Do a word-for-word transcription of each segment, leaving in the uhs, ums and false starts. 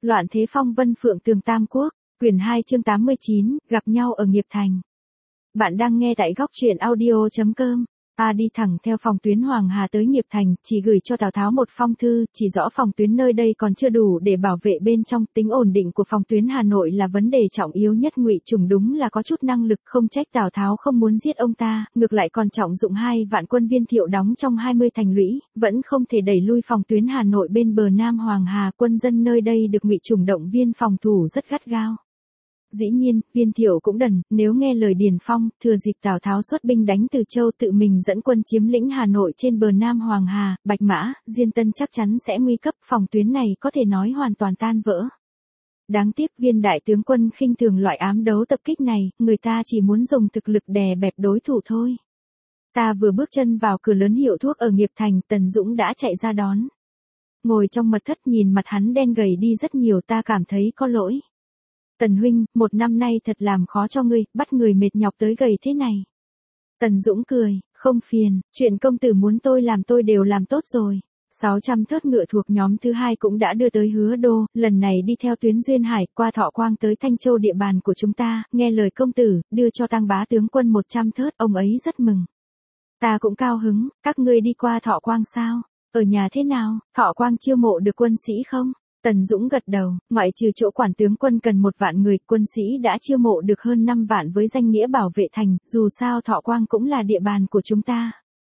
Loạn thế phong vân phượng tường Tam Quốc, quyển hai chương tám mươi chín, gặp nhau ở nghiệp thành. Bạn đang nghe tại góc truyện audio chấm com. Ta đi thẳng theo phòng tuyến Hoàng Hà tới nghiệp thành, chỉ gửi cho Tào Tháo một phong thư, chỉ rõ phòng tuyến nơi đây còn chưa đủ để bảo vệ bên trong. Tính ổn định của phòng tuyến Hà Nội là vấn đề trọng yếu nhất. Ngụy Trùng đúng là có chút năng lực, không trách Tào Tháo không muốn giết ông ta, ngược lại còn trọng dụng hai vạn quân viên thiệu đóng trong hai mươi thành lũy, vẫn không thể đẩy lui phòng tuyến Hà Nội bên bờ Nam Hoàng Hà. Quân dân nơi đây được Ngụy Trùng động viên phòng thủ rất gắt gao. Dĩ nhiên, Viên Thiệu cũng đần, nếu nghe lời Điền Phong, thừa dịp Tào Tháo xuất binh đánh Từ Châu tự mình dẫn quân chiếm lĩnh Hà Nội trên bờ Nam Hoàng Hà, Bạch Mã, Diên Tân chắc chắn sẽ nguy cấp, phòng tuyến này có thể nói hoàn toàn tan vỡ. Đáng tiếc Viên đại tướng quân khinh thường loại ám đấu tập kích này, người ta chỉ muốn dùng thực lực đè bẹp đối thủ thôi. Ta vừa bước chân vào cửa lớn hiệu thuốc ở nghiệp thành, Tần Dũng đã chạy ra đón. Ngồi trong mật thất nhìn mặt hắn đen gầy đi rất nhiều, ta cảm thấy có lỗi. Tần huynh, một năm nay thật làm khó cho ngươi, bắt người mệt nhọc tới gầy thế này. Tần Dũng cười, không phiền, chuyện công tử muốn tôi làm tôi đều làm tốt rồi. sáu trăm thớt ngựa thuộc nhóm thứ hai cũng đã đưa tới Hứa Đô, lần này đi theo tuyến Duyên Hải qua Thọ Quang tới Thanh Châu địa bàn của chúng ta, nghe lời công tử, đưa cho Tăng bá tướng quân một trăm thớt, ông ấy rất mừng. Ta cũng cao hứng, các ngươi đi qua Thọ Quang sao? Ở nhà thế nào, Thọ Quang chiêu mộ được quân sĩ không? Tần Dũng gật đầu, ngoại trừ chỗ quản tướng quân cần một vạn người, quân sĩ đã chiêu mộ được hơn năm vạn với danh nghĩa bảo vệ thành, dù sao Thọ Quang cũng là địa bàn của chúng ta.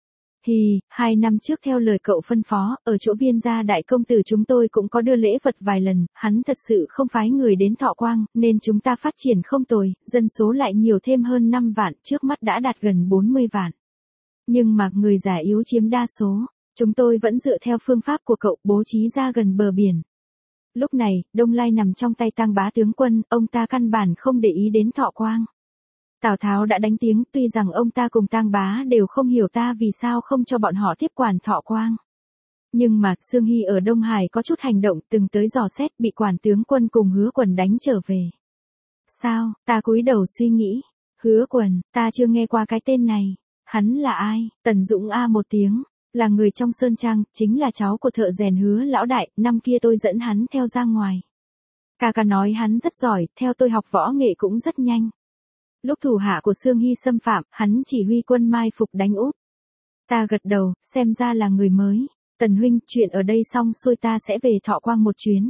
Hì, hai năm trước theo lời cậu phân phó, ở chỗ Viên gia đại công tử chúng tôi cũng có đưa lễ vật vài lần, hắn thật sự không phái người đến Thọ Quang, nên chúng ta phát triển không tồi, dân số lại nhiều thêm hơn năm vạn, trước mắt đã đạt gần bốn mươi vạn. Nhưng mà người già yếu chiếm đa số, chúng tôi vẫn dựa theo phương pháp của cậu bố trí ra gần bờ biển. Lúc này, Đông Lai nằm trong tay Tăng bá tướng quân, ông ta căn bản không để ý đến Thọ Quang. Tào Tháo đã đánh tiếng, tuy rằng ông ta cùng Tang bá đều không hiểu ta vì sao không cho bọn họ tiếp quản Thọ Quang. Nhưng mà, Sương Hy ở Đông Hải có chút hành động, từng tới dò xét, bị quản tướng quân cùng Hứa Quần đánh trở về. Sao, ta cúi đầu suy nghĩ. Hứa Quần, ta chưa nghe qua cái tên này. Hắn là ai? Tần Dũng a một tiếng. Là người trong Sơn Trang, chính là cháu của thợ rèn Hứa lão đại, năm kia tôi dẫn hắn theo ra ngoài. Ca ca nói hắn rất giỏi, theo tôi học võ nghệ cũng rất nhanh. Lúc thủ hạ của Sương Hy xâm phạm, hắn chỉ huy quân mai phục đánh úp. Ta gật đầu, xem ra là người mới. Tần huynh, chuyện ở đây xong xuôi ta sẽ về Thọ Quang một chuyến.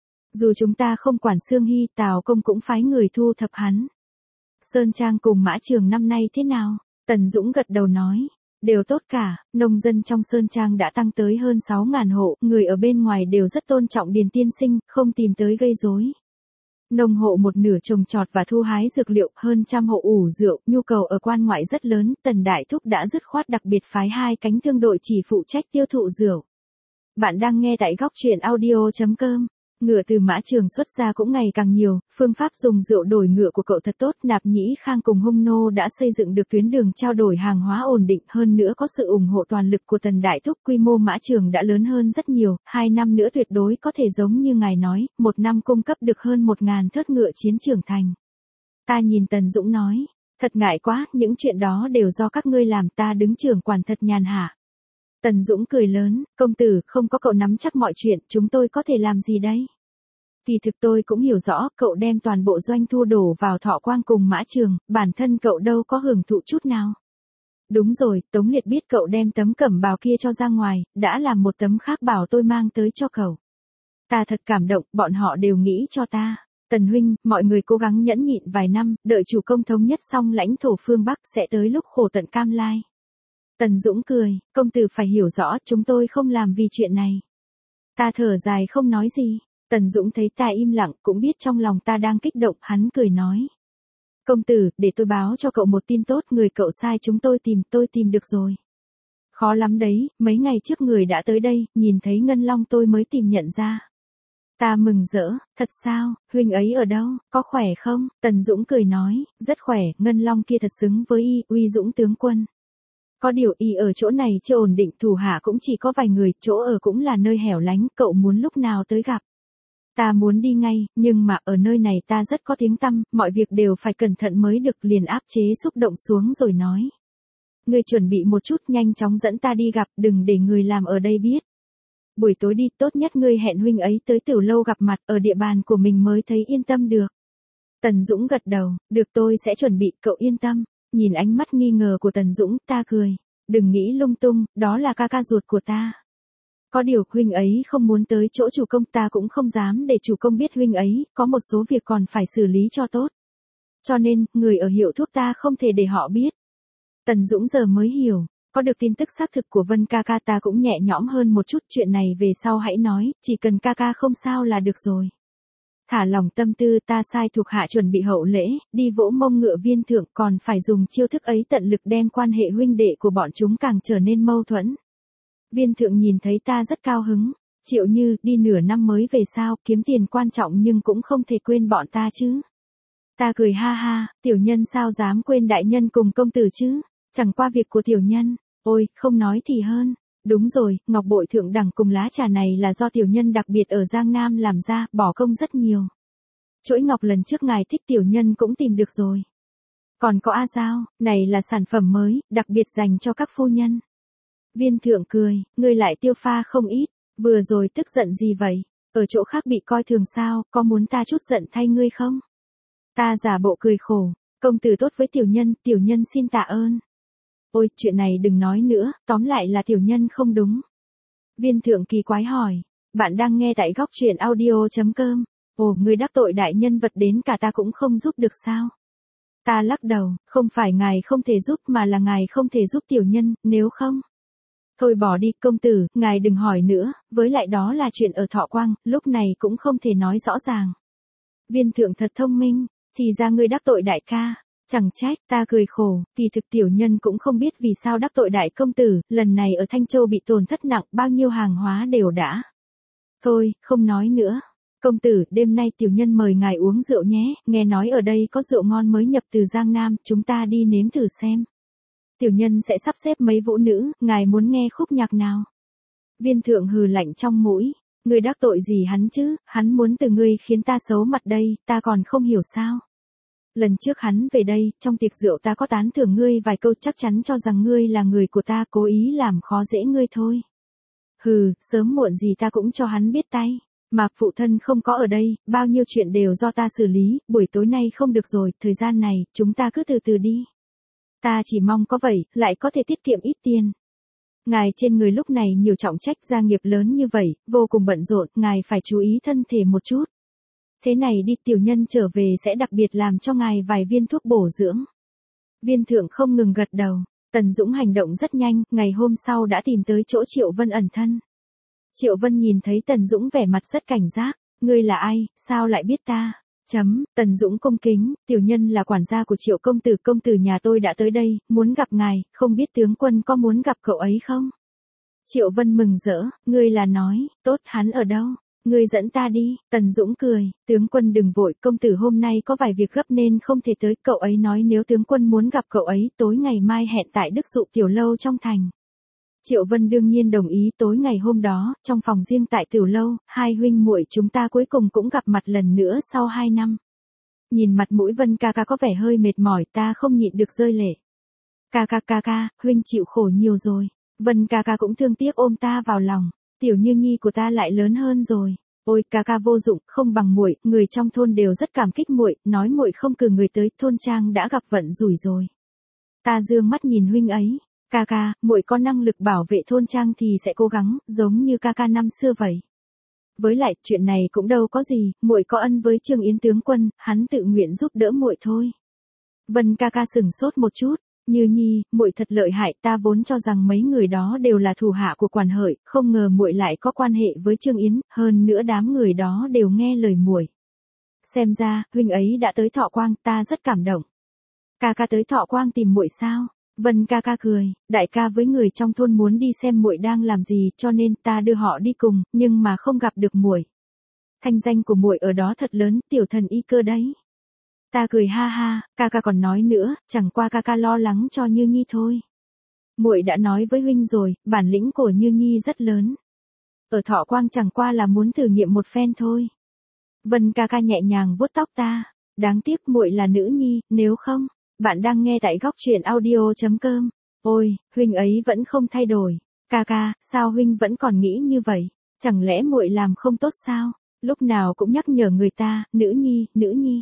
Dù chúng ta không quản Sương Hy, Tào công cũng phái người thu thập hắn. Sơn Trang cùng Mã Trường năm nay thế nào? Tần Dũng gật đầu nói. Đều tốt cả, nông dân trong Sơn Trang đã tăng tới hơn sáu ngàn hộ, người ở bên ngoài đều rất tôn trọng Điền tiên sinh, không tìm tới gây rối. Nông hộ một nửa trồng trọt và thu hái dược liệu, hơn trăm hộ ủ rượu, nhu cầu ở quan ngoại rất lớn, Tần Đại Thúc đã dứt khoát đặc biệt phái hai cánh thương đội chỉ phụ trách tiêu thụ rượu. Bạn đang nghe tại góc truyện audio chấm com. Ngựa từ Mã Trường xuất ra cũng ngày càng nhiều, phương pháp dùng rượu đổi ngựa của cậu thật tốt, Nạp Nhĩ Khang cùng Hung Nô đã xây dựng được tuyến đường trao đổi hàng hóa ổn định, hơn nữa có sự ủng hộ toàn lực của Tần Đại Thúc, quy mô Mã Trường đã lớn hơn rất nhiều, hai năm nữa tuyệt đối có thể giống như ngài nói, một năm cung cấp được hơn một ngàn thớt ngựa chiến trưởng thành. Ta nhìn Tần Dũng nói, thật ngại quá, những chuyện đó đều do các ngươi làm, ta đứng trưởng quản thật nhàn hạ. Tần Dũng cười lớn, công tử, không có cậu nắm chắc mọi chuyện, chúng tôi có thể làm gì đây? Kỳ thực tôi cũng hiểu rõ, cậu đem toàn bộ doanh thu đổ vào Thọ Quang cùng Mã Trường, bản thân cậu đâu có hưởng thụ chút nào. Đúng rồi, Tống Liệt biết cậu đem tấm cẩm bào kia cho ra ngoài, đã làm một tấm khác bảo tôi mang tới cho cậu. Ta thật cảm động, bọn họ đều nghĩ cho ta. Tần huynh, mọi người cố gắng nhẫn nhịn vài năm, đợi chủ công thống nhất xong lãnh thổ phương Bắc sẽ tới lúc khổ tận cam lai. Tần Dũng cười, công tử phải hiểu rõ, chúng tôi không làm vì chuyện này. Ta thở dài không nói gì. Tần Dũng thấy ta im lặng, cũng biết trong lòng ta đang kích động, hắn cười nói. Công tử, để tôi báo cho cậu một tin tốt, người cậu sai chúng tôi tìm, tôi tìm được rồi. Khó lắm đấy, mấy ngày trước người đã tới đây, nhìn thấy Ngân Long tôi mới tìm nhận ra. Ta mừng rỡ, thật sao, huynh ấy ở đâu, có khỏe không? Tần Dũng cười nói, rất khỏe, Ngân Long kia thật xứng với y, uy dũng tướng quân. Có điều y ở chỗ này chưa ổn định, thủ hạ cũng chỉ có vài người, chỗ ở cũng là nơi hẻo lánh, cậu muốn lúc nào tới gặp. Ta muốn đi ngay, nhưng mà ở nơi này ta rất có tiếng tăm, mọi việc đều phải cẩn thận mới được, liền áp chế xúc động xuống rồi nói. Ngươi chuẩn bị một chút, nhanh chóng dẫn ta đi gặp, đừng để người làm ở đây biết. buổi tối đi, tốt nhất ngươi hẹn huynh ấy tới Tiểu Lâu gặp mặt, ở địa bàn của mình mới thấy yên tâm được. Tần Dũng gật đầu, được tôi sẽ chuẩn bị, cậu yên tâm. Nhìn ánh mắt nghi ngờ của Tần Dũng, ta cười, đừng nghĩ lung tung, đó là ca ca ruột của ta. Có điều, huynh ấy không muốn tới chỗ chủ công, ta cũng không dám để chủ công biết huynh ấy, có một số việc còn phải xử lý cho tốt. Cho nên, người ở hiệu thuốc ta không thể để họ biết. Tần Dũng giờ mới hiểu, có được tin tức xác thực của Vân ca ca ta cũng nhẹ nhõm hơn một chút, chuyện này về sau hãy nói, chỉ cần ca ca không sao là được rồi. Thả lòng tâm tư, ta sai thuộc hạ chuẩn bị hậu lễ, đi vỗ mông ngựa Viên Thượng, còn phải dùng chiêu thức ấy tận lực đem quan hệ huynh đệ của bọn chúng càng trở nên mâu thuẫn. Viên Thượng nhìn thấy ta rất cao hứng, Triệu Như, đi nửa năm mới về sao, kiếm tiền quan trọng nhưng cũng không thể quên bọn ta chứ. Ta cười ha ha, tiểu nhân sao dám quên đại nhân cùng công tử chứ, chẳng qua việc của tiểu nhân, ôi, không nói thì hơn. Đúng rồi, ngọc bội thượng đẳng cùng lá trà này là do tiểu nhân đặc biệt ở Giang Nam làm ra, bỏ công rất nhiều. Chuỗi ngọc lần trước ngài thích tiểu nhân cũng tìm được rồi. Còn có A Giao, này là sản phẩm mới, đặc biệt dành cho các phu nhân. Viên Thượng cười, ngươi lại tiêu pha không ít, vừa rồi tức giận gì vậy, ở chỗ khác bị coi thường sao, có muốn ta chút giận thay ngươi không? Ta giả bộ cười khổ, công tử tốt với tiểu nhân, tiểu nhân xin tạ ơn. Ôi, chuyện này đừng nói nữa, tóm lại là tiểu nhân không đúng. Viên Thượng kỳ quái hỏi, bạn đang nghe tại góc truyện audio.com, ồ, ngươi đắc tội đại nhân vật đến cả ta cũng không giúp được sao? Ta lắc đầu, không phải ngài không thể giúp mà là ngài không thể giúp tiểu nhân, nếu không. Thôi bỏ đi, công tử, ngài đừng hỏi nữa, với lại đó là chuyện ở Thọ Quang, lúc này cũng không thể nói rõ ràng. Viên Thượng thật thông minh, thì ra ngươi đắc tội đại ca. Chẳng trách, ta cười khổ, kỳ thực tiểu nhân cũng không biết vì sao đắc tội đại công tử, lần này ở Thanh Châu bị tổn thất nặng, bao nhiêu hàng hóa đều đã. Thôi, không nói nữa. Công tử, đêm nay tiểu nhân mời ngài uống rượu nhé, nghe nói ở đây có rượu ngon mới nhập từ Giang Nam, chúng ta đi nếm thử xem. Tiểu nhân sẽ sắp xếp mấy vũ nữ, ngài muốn nghe khúc nhạc nào? Viên Thượng hừ lạnh trong mũi, ngươi đắc tội gì hắn chứ, hắn muốn từ ngươi khiến ta xấu mặt đây, ta còn không hiểu sao. Lần trước hắn về đây, trong tiệc rượu ta có tán thưởng ngươi vài câu, chắc chắn cho rằng ngươi là người của ta, cố ý làm khó dễ ngươi thôi. Hừ, sớm muộn gì ta cũng cho hắn biết tay. Mà phụ thân không có ở đây, bao nhiêu chuyện đều do ta xử lý, buổi tối nay không được rồi, thời gian này, chúng ta cứ từ từ đi. Ta chỉ mong có vậy, lại có thể tiết kiệm ít tiền. Ngài trên người lúc này nhiều trọng trách, gia nghiệp lớn như vậy, vô cùng bận rộn, ngài phải chú ý thân thể một chút. Thế này đi, tiểu nhân trở về sẽ đặc biệt làm cho ngài vài viên thuốc bổ dưỡng. Viên Thượng không ngừng gật đầu, Tần Dũng hành động rất nhanh, ngày hôm sau đã tìm tới chỗ Triệu Vân ẩn thân. Triệu Vân nhìn thấy Tần Dũng vẻ mặt rất cảnh giác, ngươi là ai, sao lại biết ta? Chấm, Tần Dũng cung kính, tiểu nhân là quản gia của Triệu công tử, công tử nhà tôi đã tới đây, muốn gặp ngài, không biết tướng quân có muốn gặp cậu ấy không? Triệu Vân mừng rỡ, ngươi là nói, tốt, hắn ở đâu? Ngươi dẫn ta đi, Tần Dũng cười, tướng quân đừng vội, công tử hôm nay có vài việc gấp nên không thể tới, cậu ấy nói nếu tướng quân muốn gặp cậu ấy, tối ngày mai hẹn tại Đức Dụ Tiểu Lâu trong thành. Triệu Vân đương nhiên đồng ý, tối ngày hôm đó, trong phòng riêng tại Tiểu Lâu, hai huynh muội chúng ta cuối cùng cũng gặp mặt lần nữa sau hai năm. Nhìn mặt mũi Vân ca ca có vẻ hơi mệt mỏi, ta không nhịn được rơi lệ. Ca ca ca ca, huynh chịu khổ nhiều rồi. Vân ca ca cũng thương tiếc ôm ta vào lòng. Tiểu Như Nhi của ta lại lớn hơn rồi. Ôi, ca ca vô dụng, không bằng muội, người trong thôn đều rất cảm kích muội, nói muội không cử người tới, thôn trang đã gặp vận rủi rồi. Ta dương mắt nhìn huynh ấy, ca ca, muội có năng lực bảo vệ thôn trang thì sẽ cố gắng, giống như ca ca năm xưa vậy. Với lại, chuyện này cũng đâu có gì, muội có ân với Trương Yến tướng quân, hắn tự nguyện giúp đỡ muội thôi. Vân ca ca sửng sốt một chút. Như Nhi, muội thật lợi hại, ta vốn cho rằng mấy người đó đều là thủ hạ của Quản Hợi, không ngờ muội lại có quan hệ với Trương Yến, hơn nữa đám người đó đều nghe lời muội. Xem ra, huynh ấy đã tới Thọ Quang, ta rất cảm động. Ca ca tới Thọ Quang tìm muội sao? Vân ca ca cười, đại ca với người trong thôn muốn đi xem muội đang làm gì, cho nên ta đưa họ đi cùng, nhưng mà không gặp được muội. Thanh danh của muội ở đó thật lớn, tiểu thần y cơ đấy. Ta cười ha ha, ca ca còn nói nữa, chẳng qua ca ca lo lắng cho Như Nhi thôi. Muội đã nói với huynh rồi, bản lĩnh của Như Nhi rất lớn. Ở Thọ Quang chẳng qua là muốn thử nghiệm một phen thôi. Vân ca ca nhẹ nhàng vuốt tóc ta, đáng tiếc muội là nữ nhi, nếu không, bạn đang nghe tại góc truyện audio.com. Ôi, huynh ấy vẫn không thay đổi. Ca ca, sao huynh vẫn còn nghĩ như vậy? Chẳng lẽ muội làm không tốt sao? Lúc nào cũng nhắc nhở người ta, nữ nhi, nữ nhi.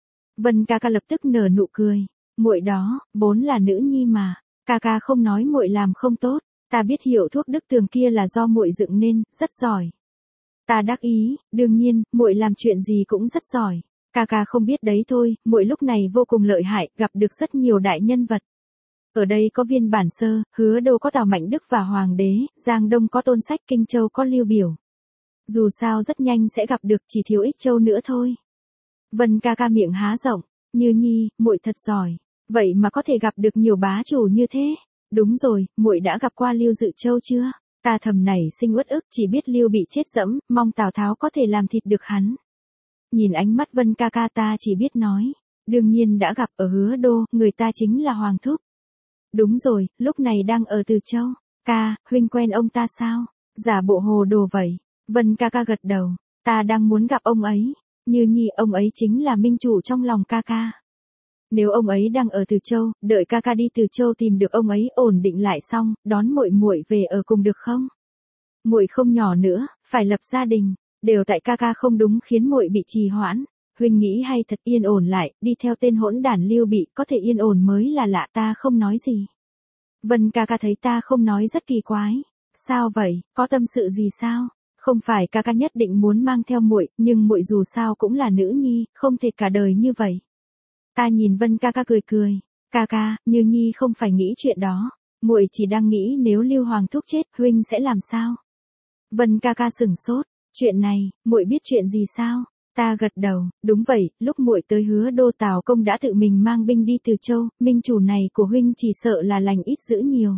Vân ca ca lập tức nở nụ cười. Muội đó, vốn là nữ nhi mà. Ca ca không nói muội làm không tốt. Ta biết hiệu thuốc đức tường kia là do muội dựng nên, rất giỏi. Ta đắc ý, đương nhiên, muội làm chuyện gì cũng rất giỏi. Ca ca không biết đấy thôi, muội lúc này vô cùng lợi hại, gặp được rất nhiều đại nhân vật. Ở đây có Viên Bản Sơ, Hứa Đô có Tào Mạnh Đức và Hoàng đế, Giang Đông có Tôn Sách, Kinh Châu có Lưu Biểu. Dù sao rất nhanh sẽ gặp được, chỉ thiếu Ích Châu nữa thôi. Vân ca ca miệng há rộng, Như Nhi, muội thật giỏi, vậy mà có thể gặp được nhiều bá chủ như thế. Đúng rồi, muội đã gặp qua Lưu Dự Châu chưa? Ta thầm nảy sinh uất ức, chỉ biết Lưu bị chết dẫm, mong Tào Tháo có thể làm thịt được hắn. Nhìn ánh mắt Vân ca ca ta chỉ biết nói, đương nhiên đã gặp ở Hứa Đô, người ta chính là Hoàng Thúc. Đúng rồi, lúc này đang ở Từ Châu. Ca, huynh quen ông ta sao? Giả bộ hồ đồ vậy. Vân ca ca gật đầu, ta đang muốn gặp ông ấy. Như Nhi, ông ấy chính là minh chủ trong lòng ca ca. Nếu ông ấy đang ở Từ Châu, đợi ca ca đi Từ Châu tìm được ông ấy ổn định lại xong, đón muội muội về ở cùng được không? Muội không nhỏ nữa, phải lập gia đình, đều tại ca ca không đúng khiến muội bị trì hoãn. Huynh nghĩ hay thật yên ổn lại, đi theo tên hỗn đản Lưu Bị, có thể yên ổn mới là lạ. Ta không nói gì. Vân ca ca thấy ta không nói rất kỳ quái. Sao vậy, có tâm sự gì sao? Không phải ca ca nhất định muốn mang theo muội, nhưng muội dù sao cũng là nữ nhi, không thể cả đời như vậy. Ta nhìn Vân ca ca cười cười, ca ca, Như Nhi không phải nghĩ chuyện đó, muội chỉ đang nghĩ nếu Lưu Hoàng Thúc chết, huynh sẽ làm sao? Vân ca ca sửng sốt, chuyện này, muội biết chuyện gì sao? Ta gật đầu, đúng vậy, lúc muội tới Hứa Đô Tào công đã tự mình mang binh đi Từ Châu, minh chủ này của huynh chỉ sợ là lành ít dữ nhiều.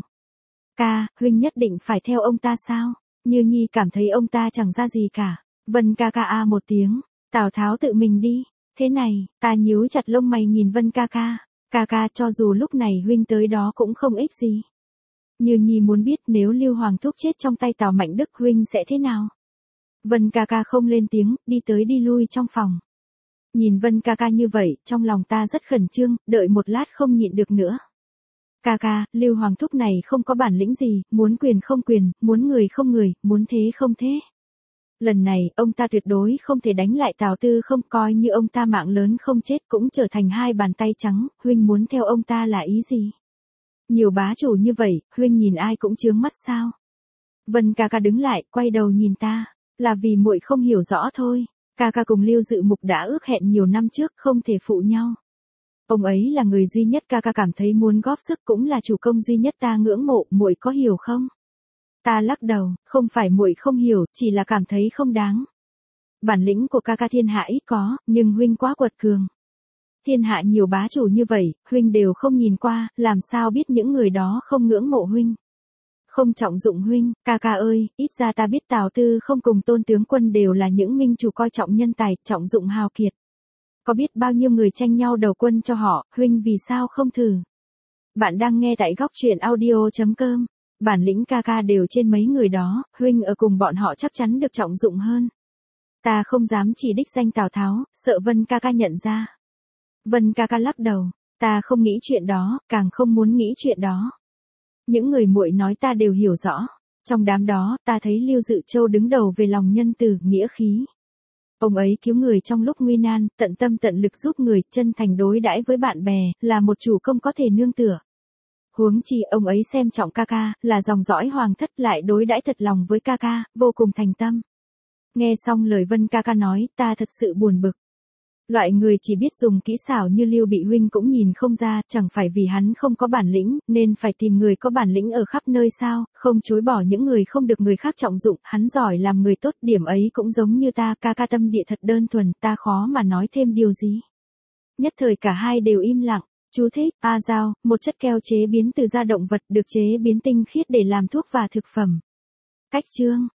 Ca, huynh nhất định phải theo ông ta sao? Như Nhi cảm thấy ông ta chẳng ra gì cả. Vân ca ca a một tiếng, Tào Tháo tự mình đi. Thế này, ta nhíu chặt lông mày nhìn Vân ca ca. Ca ca, cho dù lúc này huynh tới đó cũng không ích gì. Như Nhi muốn biết nếu Lưu Hoàng Thúc chết trong tay Tào Mạnh Đức huynh sẽ thế nào? Vân ca ca không lên tiếng, đi tới đi lui trong phòng. Nhìn Vân ca ca như vậy, trong lòng ta rất khẩn trương, đợi một lát không nhịn được nữa. Ca ca, Lưu Hoàng Thúc này không có bản lĩnh gì, muốn quyền không quyền, muốn người không người, muốn thế không thế. Lần này, ông ta tuyệt đối không thể đánh lại Tào Tư không, coi như ông ta mạng lớn không chết cũng trở thành hai bàn tay trắng, huynh muốn theo ông ta là ý gì? Nhiều bá chủ như vậy, huynh nhìn ai cũng chướng mắt sao? Vân ca ca đứng lại, quay đầu nhìn ta, là vì muội không hiểu rõ thôi. Ca ca cùng Lưu Dự Mục đã ước hẹn nhiều năm trước không thể phụ nhau. Ông ấy là người duy nhất ca ca cảm thấy muốn góp sức, cũng là chủ công duy nhất ta ngưỡng mộ, muội có hiểu không? Ta lắc đầu, không phải muội không hiểu, chỉ là cảm thấy không đáng. Bản lĩnh của ca ca thiên hạ ít có, nhưng huynh quá quật cường. Thiên hạ nhiều bá chủ như vậy, huynh đều không nhìn qua, làm sao biết những người đó không ngưỡng mộ huynh? Không trọng dụng huynh, ca ca ơi, ít ra ta biết Tào Tư không cùng Tôn tướng quân đều là những minh chủ coi trọng nhân tài, trọng dụng hào kiệt. Có biết bao nhiêu người tranh nhau đầu quân cho họ, huynh vì sao không thử? Bạn đang nghe tại góc truyện audio chấm com. Bản lĩnh ca ca đều trên mấy người đó, huynh ở cùng bọn họ chắc chắn được trọng dụng hơn. Ta không dám chỉ đích danh Tào Tháo, sợ Vân ca ca nhận ra. Vân ca ca lắc đầu, ta không nghĩ chuyện đó, càng không muốn nghĩ chuyện đó. Những người muội nói ta đều hiểu rõ. Trong đám đó, ta thấy Lưu Dự Châu đứng đầu về lòng nhân từ, nghĩa khí. Ông ấy cứu người trong lúc nguy nan, tận tâm tận lực giúp người, chân thành đối đãi với bạn bè, là một chủ công có thể nương tựa. Huống chi ông ấy xem trọng ca ca, là dòng dõi hoàng thất, lại đối đãi thật lòng với ca ca, vô cùng thành tâm. Nghe xong lời Vân ca ca nói, ta thật sự buồn bực. Loại người chỉ biết dùng kỹ xảo như Lưu Bị huynh cũng nhìn không ra, chẳng phải vì hắn không có bản lĩnh, nên phải tìm người có bản lĩnh ở khắp nơi sao, không chối bỏ những người không được người khác trọng dụng, hắn giỏi làm người tốt, điểm ấy cũng giống như ta, ca ca tâm địa thật đơn thuần, ta khó mà nói thêm điều gì. Nhất thời cả hai đều im lặng. Chú thích, A Dao, một chất keo chế biến từ da động vật, được chế biến tinh khiết để làm thuốc và thực phẩm. Cách chương